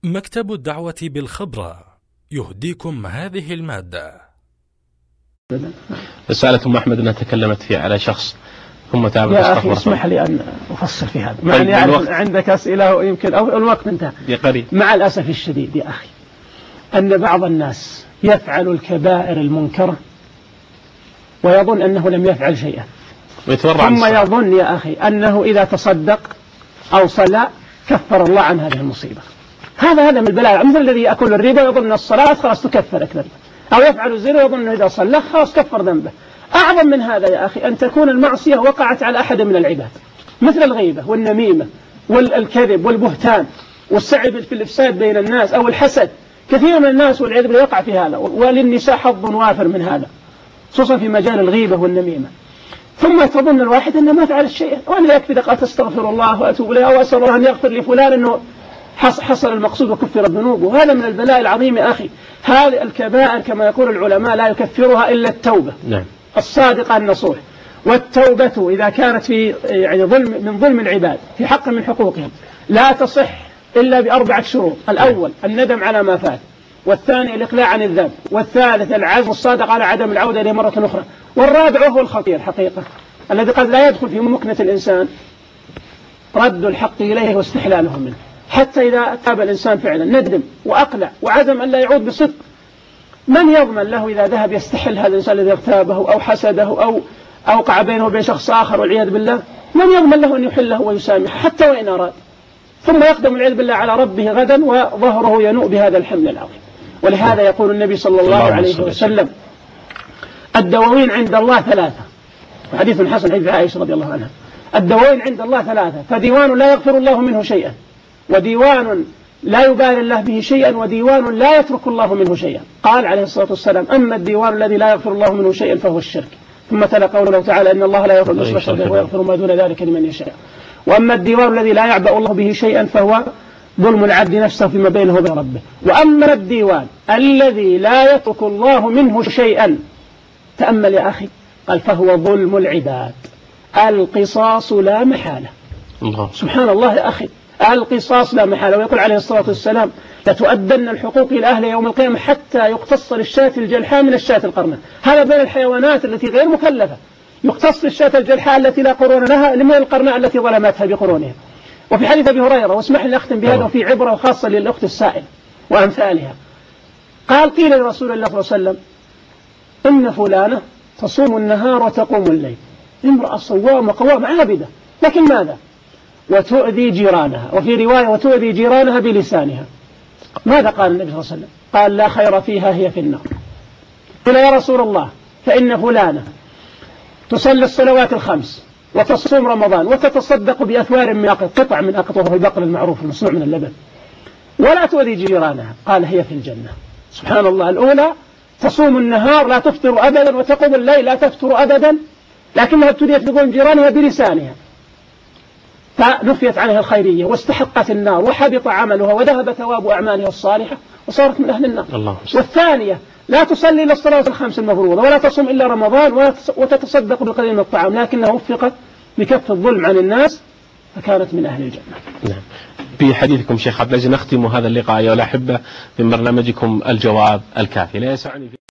مكتب الدعوة بالخبرة يهديكم هذه المادة. رسالة أم أحمد أنها تكلمت فيها على شخص ثم تابت. يا أخي اسمح لي أن أفصل في هذا، مع أني أعرف عندك أسئلة ويمكن أو الوقت انتهى. مع الأسف الشديد يا أخي أن بعض الناس يفعل الكبائر المنكرة ويظن أنه لم يفعل شيئا، ثم يظن يا أخي أنه إذا تصدق أو صلى كفر الله عن هذه المصيبة. هذا من البلاء، مثل الذي يأكل الربا ويظن أن الصلاة خلاص تكفر أكثر، أو يفعل الزنا ويظن أنه إذا صلى خلاص كفر ذنبه. أعظم من هذا يا أخي أن تكون المعصية وقعت على أحد من العباد، مثل الغيبة والنميمة والكذب والبهتان والسعي في الإفساد بين الناس أو الحسد. كثير من الناس والعياذ بالله يقع في هذا، وللنساء حظ وافر من هذا، خصوصا في مجال الغيبة والنميمة. ثم تظن الواحد أنه ما فعل شيئا، وأنا يكفي دقات أستغفر الله وأتوب إليه أو أسأل الله أن يغفر لفلان أنه حصل المقصود وكفر الذنوب. وهذا من البلاء العظيم يا أخي. هذه الكبائر كما يقول العلماء لا يكفرها إلا التوبة الصادقة النصوح. والتوبة إذا كانت في يعني من ظلم العباد في حق من حقوقهم لا تصح إلا بأربعة شروط. الأول الندم على ما فات، والثاني الإقلاع عن الذنب، والثالث العزم الصادق على عدم العودة إليه مرة أخرى، والرابع هو الخطير حقيقة الذي قد لا يدخل في ممكنة الإنسان رد الحق إليه واستحلاله منه. حتى إذا تاب الإنسان فعلا ندم وأقلع وعزم أن لا يعود بصدق، من يضمن له إذا ذهب يستحل هذا الإنسان الذي اغتابه أو حسده أو أوقع بينه وبين شخص آخر والعياذ بالله، من يضمن له أن يحله ويسامحه حتى وإن أراد، ثم يقدم العياذ بالله على ربه غدا وظهره ينوء بهذا الحمل العظيم. ولهذا يقول النبي صلى الله عليه وسلم: الدواوين عند الله ثلاثة، وحديث حسن حديث عائشة رضي الله عنها: الدواوين عند الله ثلاثة، فديوان لا يغفر الله منه شيئا، وديوان لا يبالي الله به شيئا، وديوان لا يترك الله منه شيئا. قال عليه الصلاة والسلام: أما الديوان الذي لا يغفر الله منه شيئا فهو الشرك. ثم تلا قوله تعالى: إن الله لا يغفر أن يشرك به ويغفر ما دون ذلك لمن يشاء. وأما الديوان الذي لا يعبأ الله به شيئا فهو ظلم العبد نفسه فيما بينه وبين ربه. وأما الديوان الذي لا يترك الله منه شيئا، تأمل يا أخي، قال: فهو ظلم العباد، القصاص لا محالة. سبحان الله يا أخي، القصاص لا محالة. ويقول عليه الصلاة والسلام: لتؤدن الحقوق إلى أهلها يوم القيامة حتى يقتص للشاة الجلحاء من الشاة القرنة. هذا بين الحيوانات التي غير مكلفة، يقتص للشاة الجلحاء التي لا قرون لها من القرناء التي ظلمتها بقرونها. وفي حديث أبي هريرة، واسمح لي أختم بهذا وفي عبرة خاصة للأخت السائل وأمثالها، قال: قيل لرسول الله صلى الله عليه وسلم: إن فلانة تصوم النهار وتقوم الليل، امرأة صوامة قوامة عابدة، لكن ماذا؟ وتؤذي جيرانها، وفي رواية وتؤذي جيرانها بلسانها. ماذا قال النبي صلى الله عليه وسلم؟ قال: لا خير فيها، هي في النار. قيل: يا رسول الله، فإن فلانة تصلي الصلوات الخمس وتصوم رمضان وتتصدق بأثوار من قطع من أقط، وهو البقر المعروف المصنوع من اللبن، ولا تؤذي جيرانها، قال: هي في الجنة. سبحان الله، الأولى تصوم النهار لا تفطر أبدا وتقوم الليل لا تفطر أبدا، لكنها ابتديت بظلم جيرانها بلسانها، فنفيت عنها الخيرية واستحقت النار وحبط عملها وذهب ثواب أعمالها الصالحة وصارت من أهل النار. والثانية لا تصلي إلا الصلاة الخمس المفروضة ولا تصوم إلا رمضان وتتصدق بقليل من الطعام، لكنها وفقت بكف الظلم عن الناس فكانت من أهل الجنة. نعم. في حديثكم شيخ عبد العزيز نختم هذا اللقاء أيها الأحبة من برنامجكم الجواب الكافي. لا يسعني